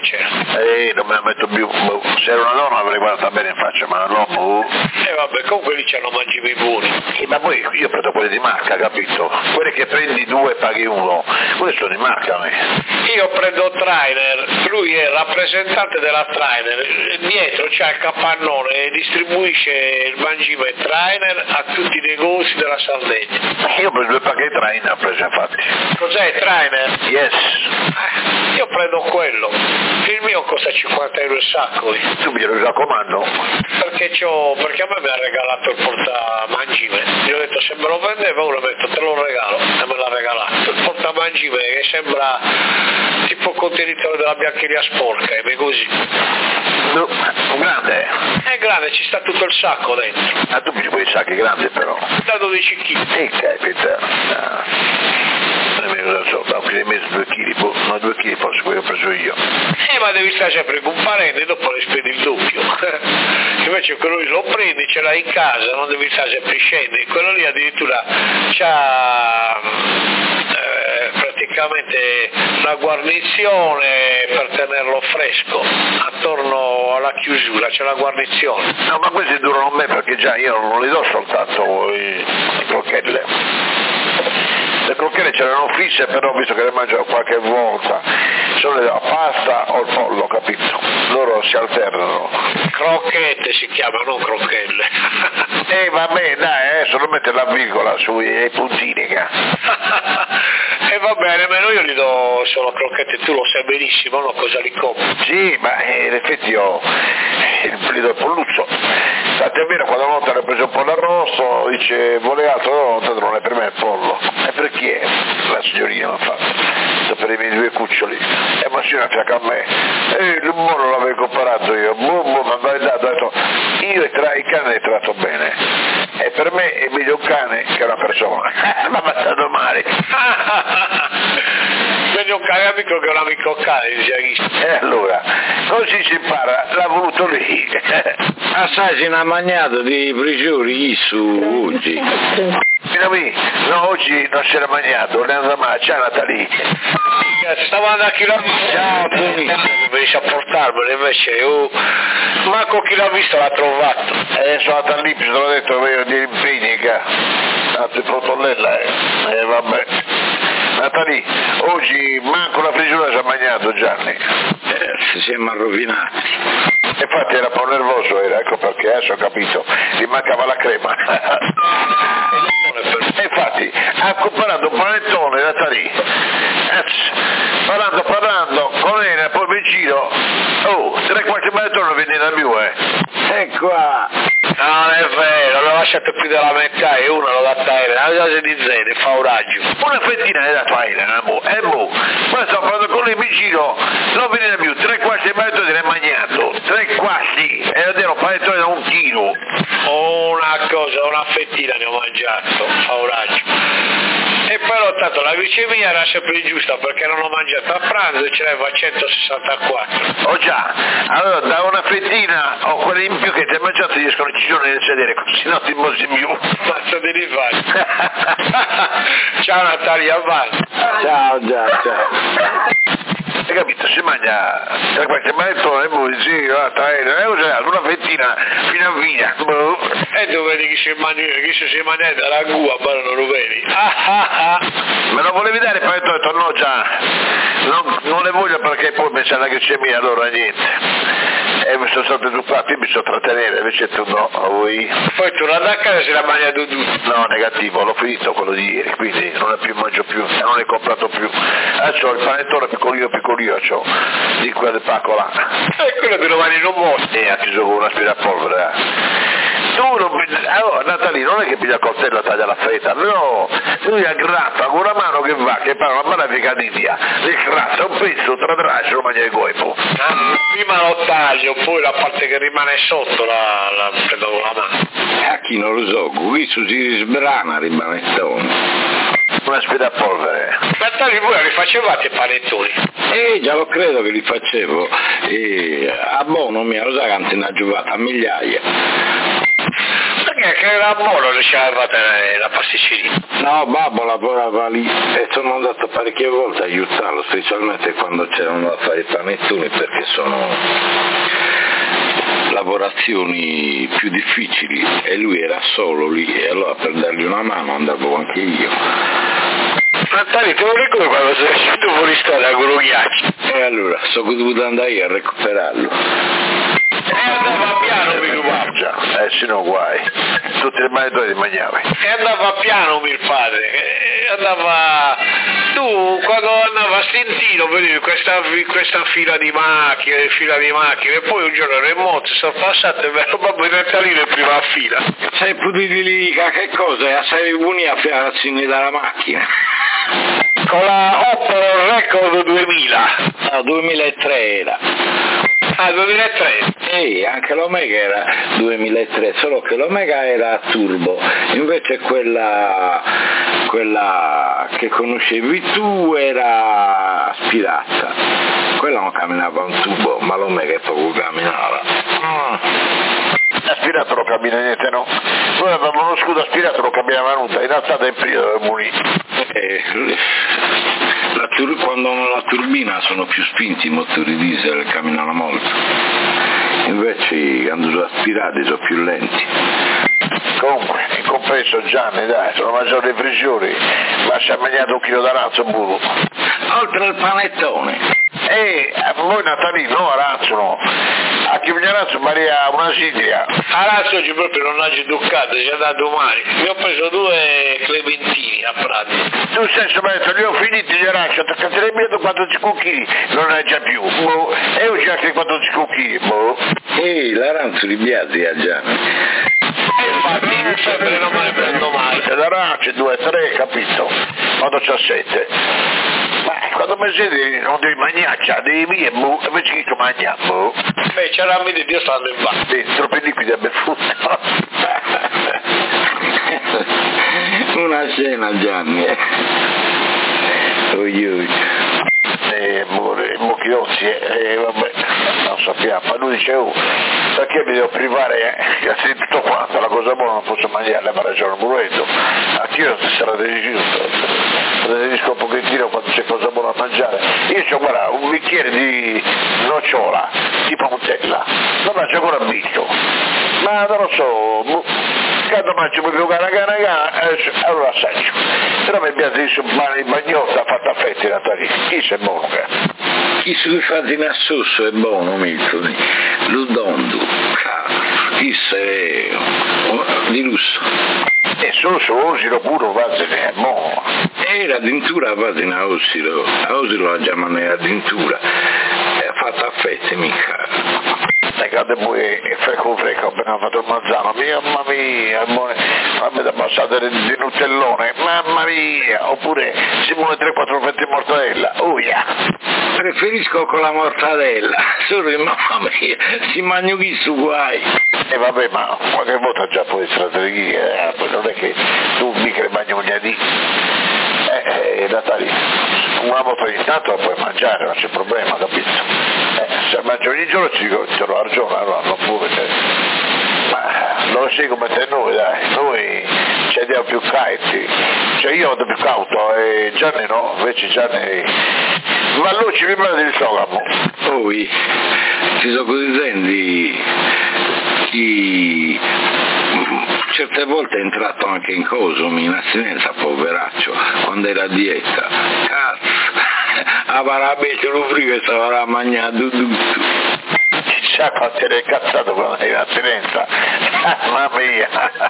c'era. Non me la metto più. Se era una donna avrei guardato bene in faccia, ma l'uomo. Vabbè, comunque lì c'hanno mangimi buoni. Ma poi io prendo quelli di marca, capito? Quelli che prendi 2 e paghi 1, quelli sono di marca a me. Io prendo Trainer, lui è rappresentante della Trainer, dietro c'ha il capannone e distribuisce il mangime Trainer a tutti i negozi della Sardegna. Io ho preso 2 pacchi di Trainer, ho preso infatti. Cos'è Trainer? Yes. Io prendo quello, il mio costa 50 euro il sacco. Tu mi lo raccomando. Perché a me mi ha regalato il portamangime. Gli ho detto se me lo vendeva uno metto te lo regalo e me l'ha regalato. Il portamangime che sembra tipo contenitore della biancheria sporca, è così. No, grande. È grande, ci sta tutto il sacco dentro. Ah, tu mi quei sacchi grandi però. Da 12 kg. E capita. Non so, ho messo 2 kg, no 2 kg forse quello ho preso io. Ma devi stare sempre con un parente e dopo ne spendi il doppio. Invece quello lì lo prendi, ce l'hai in casa, non devi stare sempre scendi. Quello lì addirittura c'ha praticamente la guarnizione per tenerlo fresco. Attorno alla chiusura c'è la guarnizione. No, ma questi durano a me perché già io non li do soltanto i crocchette. Le crocchette c'erano fisse, però visto che le mangio qualche volta, sono la pasta o il pollo, capito? Loro si alternano. Crocchette si chiamano, non crocchelle. Vabbè, dai, adesso non mette la virgola sui puntini. E va bene, ma io gli do solo crocchette, tu lo sai benissimo, no? Cosa li compri? Sì, ma in effetti io gli do il polluzzo. Tant'è vero, quando una volta ne ho preso un pollo arrosto, dice, vuole altro? No, tanto non è per me il pollo. E per chi è? La signorina mi ha fatto. Per i miei 2 cuccioli. E ma si fianco a me. Il buono l'avevo comparato io. Mi ha dato, ho detto, io il cane l'ho trattato bene. E per me è meglio un cane che una persona. Mi ha passato male. Meglio un cane amico che un amico cane, e allora, così si impara, l'ha voluto lì. Assai si è mangiato di prigioni su oggi. No, oggi non si era mangiato, ne andava a ciao Natalì. Stavo andando a chi l'ha visto. Ciao, venisse a portarmelo, invece manco chi l'ha visto l'ha trovato. Sono andato all'Ipsi, te l'ho detto, avevo degli impegni che anzi protollella, vabbè. Natalì, oggi manco la frisura si è mangiato Gianni. Siamo rovinati. Infatti era un po' nervoso, ecco perché adesso ho capito, gli mancava la crema. E infatti ha comparato un panettone Natalì. Parlando, con lei, poi mi giro, se qualche panettone non viene da più, Ecco qua. No, non è vero, l'ho lasciato più della metà e uno l'ho data a Elena, la dose di zene, fa un raggio. Una fettina è data a Elena, ma sto parlando con lei, mi giro, non viene da più, 3 quarti di panettone l'hai mangiato, 3 quarti, e io ero panettone da 1 chilo. Una fettina ne ho mangiato, fa un raggio. E poi ho notato la glicemia era sempre giusta perché non ho mangiato a pranzo e ce l'avevo a 164. Oh già, allora da una fettina o quelle in più che ti hai mangiato riescono a uccisione nel sedere, così non ti mozzi più. Mazza di rifare. Ciao Natalia, avanti. Ciao, ciao. Hai capito? Si mangia da qualche manettone, poi sì, una fettina fino a via. E tu vedi chi si mangia da ragù, a mano non lo vedi. Me lo volevi dare, poi ho detto no già, non le voglio perché poi mi c'è la glicemia, allora niente. E mi sono stato educato, io mi so trattenere, invece tu no, voi. Poi tu da casa si l'ha mangiato tutto. No, negativo, l'ho finito quello di ieri, quindi non ne mangio più, non ne ho comprato più. Adesso ho il panettone piccolino, c'ho di quel pacco là. E quello di domani non muore. E ha chiuso con un aspirapolvere. Tu non allora Natalì non è che piglia il coltello e taglia la fetta, no, lui aggrappa con una mano che va, che parla una malefica d'India, le gratta un pezzo, tra ce lo mangia il goipo. Prima lo taglio, poi la parte che rimane sotto la prendo con la mano. A chi non lo so, qui si sbrana rimanettone. Un aspirapolvere. Natalì, voi li facevate i panettoni? Già lo credo che li facevo. A buono mi lo sa quanti ne ha giocato a migliaia. Perché Che era buono che c'aveva la pasticceria. No, babbo lavorava lì e sono andato parecchie volte a aiutarlo, specialmente quando c'erano da fare i panettoni, perché sono lavorazioni più difficili e lui era solo lì, e allora per dargli una mano andavo anche io. Natale, te lo ricordi quando sei uscito fuori strada con lo ghiaccio? E allora sono dovuto andare io a recuperarlo. Andava piano mio padre. Se no guai. Tutti i manettoni li mangiavi. E andava piano mio padre. Andava... Tu quando andava a Stintino vedevi questa fila di macchine, e poi un giorno le moto sono passate e vedo proprio il Natalino in prima fila. Sei potuto dire che cosa? Sei buoni a fiarci dalla macchina. Con la Opel Record 2000. No, 2003 era. Ah, 2003? Anche l'Omega era 2003, solo che l'Omega era a turbo, invece quella che conoscevi tu era aspirata. Quella non camminava un tubo, ma l'Omega proprio camminava. Aspirato non cammina niente, no? Noi avevamo uno scudo aspirato, non camminava nulla, in alzata in prima dove morì. Quando hanno la turbina sono più spinti i motori diesel e camminano molto, invece quando aspirati sono più lenti. Comunque, in compenso Gianni, dai, sono mangiato dei frigiori, ma ci ha mangiato un chilo d'aranzo burro. Oltre al panettone. Voi Natalino, no aranzo no. A chi mi aranzo Maria una sidria. Aranzo oggi proprio non ha educato, c'è da domani. Mi ho preso 2 clementini a Prati. Tu stesso mi hai detto, li ho finiti gli aranci, attaccati le mie 14 chili, non ne hai già più. Boh. E oggi anche 14 chili, boh. L'aranzo li biazzi a Gianni. Infatti, sempre non me ne prendo mai. Se l'arancia 2, 3, capito? Quando c'ho 7. Ma quando mi siedi non devi mangiare, devi via, boh, invece che tu mangia, boh. Beh, c'era mi di Dio stanno in bar. Troppi liquidi a befutta. Una scena Gianni. Mocchiozzi, vabbè, non sappiamo, ma lui dice, perché mi devo privare, che ha tutto quanto, la cosa buona non posso mangiare, ma ragione Muretto, anch'io strategisco un pochettino quando c'è cosa buona da mangiare, io c'ho guarda, un bicchiere di nocciola, tipo Nutella, non mangio ancora un bicchio, ma non lo so, quando mangio proprio allora assaggio, però mi piace il bagnotta fatta a fetti Natale, chi sei buono chi si fa in assosso è buono Milton, l'udondo, chi sei di lusso. E solo se osilo pure vasene è buono. La dintura vasene a osilo la chiamano addirittura, è fatta a fette mica. Quando poi frecco, appena fatto il manzano, mamma mia, fammi da passare di Nutellone, mamma mia, oppure Simone 3-4 fette di mortadella, uia. Preferisco con la mortadella, solo che mamma mia, si mangia chi su guai. E vabbè, ma qualche volta già puoi strategia, non è che tu mica le mangi ogni dì. Natale, una volta ogni tanto la puoi mangiare, non c'è problema, capito? Se mangi ogni giorno ci dico, te lo ragione, allora non puoi vedere. Ma non lo sai come te noi, dai, noi ci andiamo più cauti, cioè io vado più cauto e Gianni no, invece Gianni... Ma lui ci mi prende il stomaco. Poi, ci sono così senti, chi... certe volte è entrato anche in cosomi, in astinenza, poveraccio, quando era a dieta. Cazzo, a varabete lo frigo e stava mangiando tutto. Chissà quanto eri cazzato quando eri in astinenza. Mamma mia.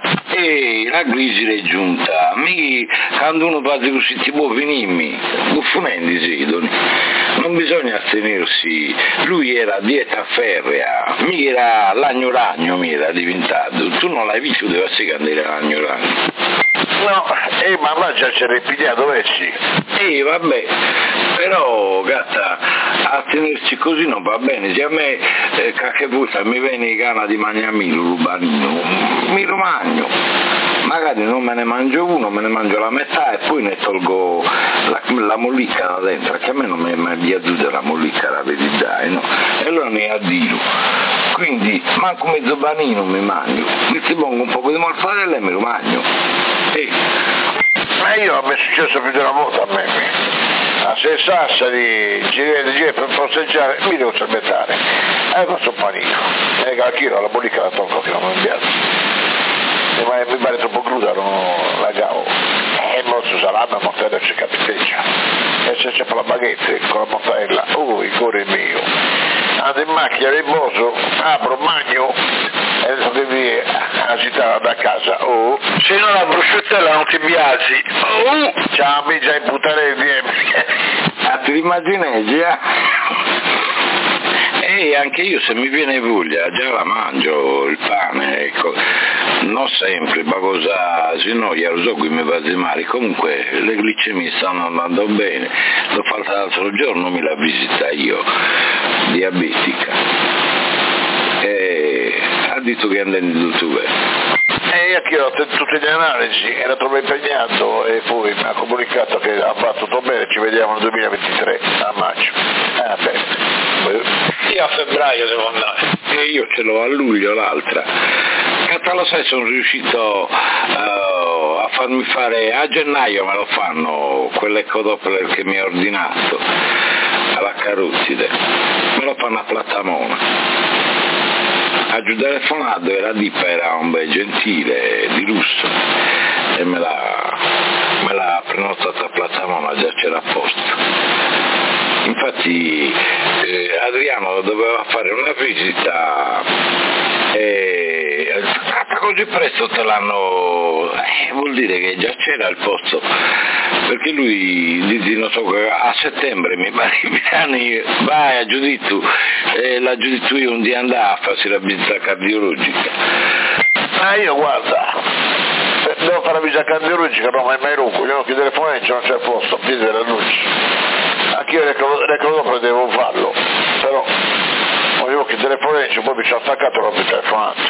La crisi è giunta. Quando uno passa così ti può finirmi, buffonendo si idoni. Non bisogna astenersi, lui era a dieta ferrea, mi era l'agno ragno, mi era diventato, tu non l'hai visto, deve essere che era l'agno ragno. No, ma là già c'era ripigliato, dovessi. Vabbè, però gatta, a tenersi così non va bene, se a me qualche volta mi viene gana di mangiarmi l'ubanino, mi lo mangio, magari non me ne mangio uno, me ne mangio la metà e poi ne tolgo la mollicca da dentro, che a me non mi è mai piaciuta la mollicca, la verità, no? E allora ne addiro. quindi manco mezzo panino mi mangio, mi si pongo un po' di mortadella e me lo mangio. Ma io mi è successo più di una volta a me. A se Sassari, girare per posteggiare, mi devo aspettare. Questo panino. E la chilo, la bonica la tolgo che non mi piace. Mi pare troppo cruda, non la cavo. E il nostro salame a mortadella ci capiteggia. E se c'è per la baguette con la mortadella, il cuore mio. Andò in macchina, riposo, apro, magno e adesso che vi a città da casa. Se non la bruschettella non ti piaci. Ciao, mi già imputare insieme. Ti immagini, E anche io se mi viene voglia già la mangio il pane, ecco. Non sempre, ma cosa, se no io so che mi va di male, comunque le glicemie stanno andando bene, l'ho fatta l'altro giorno, mi la visita io, diabetica, e ha detto che è andato in dottore. E io che ho tutte le analisi, era troppo impegnato e poi mi ha comunicato che ha fatto tutto bene, ci vediamo nel 2023, a maggio. Io a febbraio devo andare. E io ce l'ho a luglio l'altra. Lo sai, sono riuscito a farmi fare, a gennaio me lo fanno, quell'ecodoppler che mi ha ordinato, alla carotide, me lo fanno a Platamona. Ha giù telefonato e la dipa era un bel gentile, di lusso, e me l'ha prenotata a Platamona, già c'era a posto. Infatti Adriano doveva fare una visita e così presto te l'hanno, vuol dire che già c'era il posto, perché lui dice non so, a settembre mi pare vai a Giudittu, la Giudittu io un dia andare a farsi la visita cardiologica. Io guarda, devo fare la visita cardiologica, non mai rubo, io non chiudo le foneggio, non c'è posto, chiudere l'annuncio. Anche io l'ecodoppler devo farlo, però volevo che telefoneggio, poi mi ci ho attaccato e l'ho telefonato.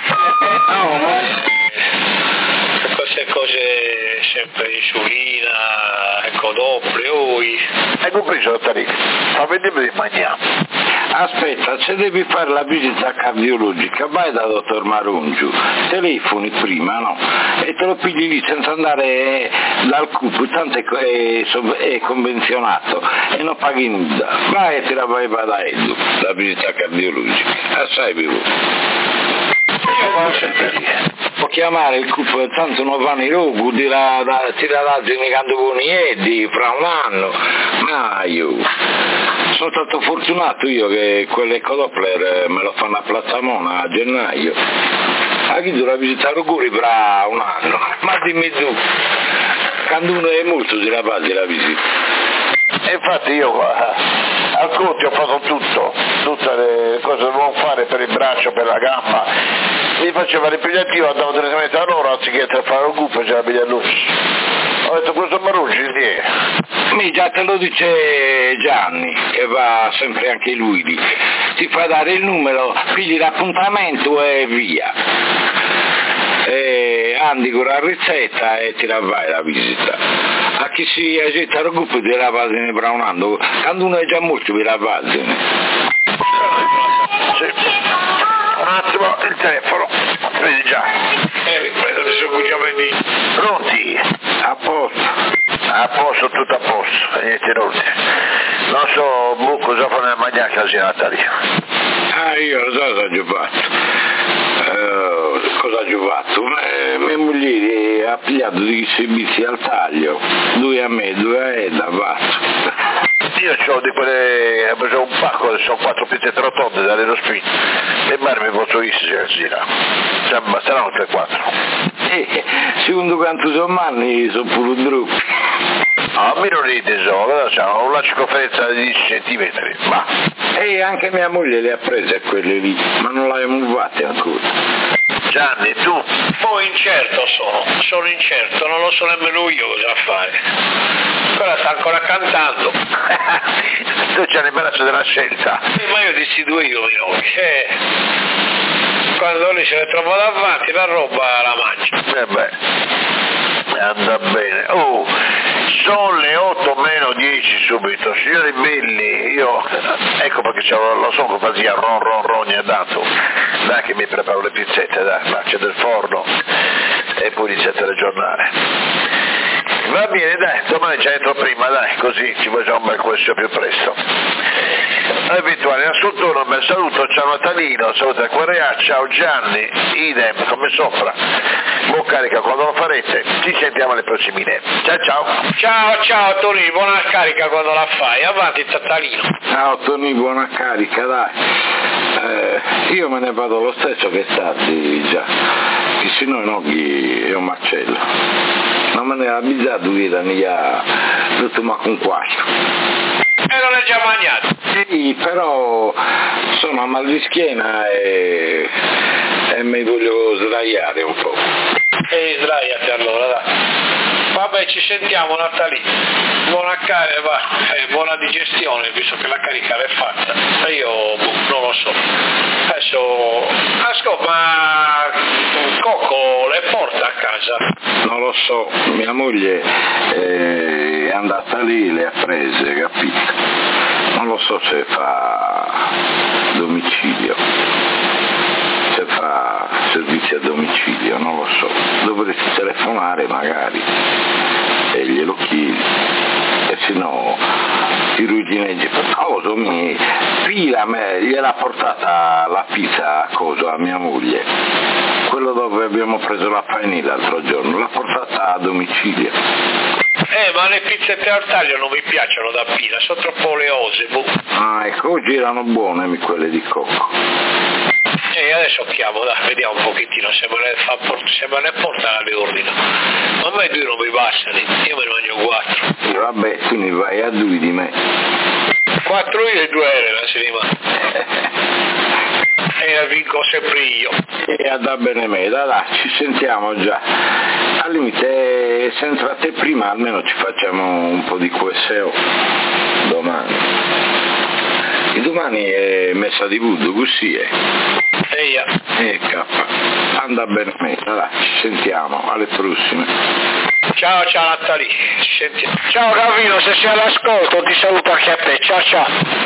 Queste cose sempre insulina, ecodoppler, Hai compreso la tariffa? Ma vediamo di mangiare. Aspetta, se devi fare la visita cardiologica vai da dottor Marungiu, telefoni prima, no? E te lo pigli lì senza andare dal CUP, tanto è convenzionato e non paghi nulla. Vai e te la vai da Edu, la visita cardiologica, assai vivo. Può chiamare il CUP, tanto non vanno i rogu, ti la dazzini quando buoni fra un anno, ma io sono stato fortunato io che quell'ecodoppler me lo fanno a Platamona a gennaio, a chi dovrà visitare auguri fra un anno, ma dimmi tu, quando uno è molto si la base la visita. E infatti io al Conti ho fatto tutto, tutte le cose che dovevo fare per il braccio, per la gamba, mi faceva l'impegnativo, andavo direttamente a loro anziché fare un gruppo e c'era la luce. Ho detto questo Maruggi già te lo dice Gianni, che va sempre anche lui lì, ti fa dare il numero, pigli l'appuntamento e via. E andi con la ricetta e ti la vai la visita. A chi si agita il gruppo ti la vasine per un anno, quando uno è già morto vi la vasine. Sì. Un attimo, il telefono, vedi già. Pronti? A posto, tutto a posto, e niente inoltre. Non so, cosa fa nel mangiare casino Natalia. Io lo so cosa ho fatto. Cosa ho fatto? Mia moglie ha pigliato dei servizi al taglio, 2 a me, 2 a Eda, fatto. Io ho di quelle, ho preso un pacco, sono 4 pizze rotonde dall'Aerospin, e magari mi posso essere cioè basteranno 3-4. Secondo quanto sono anni sono pure gruppi. No, a me non ride, ho una circonferenza di 10 centimetri, ma... E anche mia moglie le ha prese quelle lì, ma non le abbiamo fatte ancora. Gianni, tu? Poi incerto sono incerto, non lo so nemmeno io cosa fare. Ancora sta ancora cantando. Tu c'è l'imbarazzo della scelta. Ma io dissi 2 io, quando lì ce ne trovo davanti la roba la mangio. Beh, anda bene. Sono le 8 meno 10 subito, signori belli, io ecco perché lo so che fazia ron è dato, dai che mi preparo le pizzette, dai, c'è del forno e poi inizia a telegiornale. Va bene, dai, domani ci entro prima, dai, così ci facciamo un bel questo più presto. Abituale, innanzitutto un bel saluto, ciao Natalino, saluto a Quarea, ciao Gianni, idem, come sopra. Buon carica quando lo farete, ci sentiamo alle prossime. Ciao Toni, buona carica quando la fai, avanti Tatalino. Ciao Toni, buona carica, dai. Io me ne vado lo stesso che tardi già, che se no noghi è un macello. Non me ne ha abitato io tutto ma con quattro. E non è già mangiato? Sì, però sono a mal di schiena e mi voglio sdraiare un po'. E sdraiati allora, dai. Vabbè, ci sentiamo Natalino. Buona digestione, visto che la carica l'è fatta. Io non lo so. Adesso ascolta, ma Cocco le porta a casa? Non lo so, mia moglie è andata lì, le ha prese, capito? Non lo so se fa domicilio, se fa servizio a domicilio, non lo so. Dovresti telefonare magari e glielo chiedi, e se no ti rugineggi per cosa pila gliel'ha portata la pizza a mia moglie, quello dove abbiamo preso la panini l'altro giorno, l'ha portata a domicilio. Ma le pizzette al taglio non mi piacciono da pila, sono troppo oleose. Ah, ecco, oggi erano buone quelle di Cocco. E adesso chiamo, dai, vediamo un pochettino se me ne porta le ordino. Ma a me 2 non mi bastano, io me ne mangio 4. Vabbè, quindi vai a 2 di me. 4 io e 2 Elena si rimane. E la vinco sempre io. E andrà bene me, dai, ci sentiamo già. Al limite, se entrate prima almeno ci facciamo un po' di QSO domani. E domani è messa di voodoo, così è. Andrà bene me, dai, ci sentiamo, alle prossime. Ciao Natali, ci sentiamo. Ciao Gavino, se sei all'ascolto ti saluto anche a te, ciao.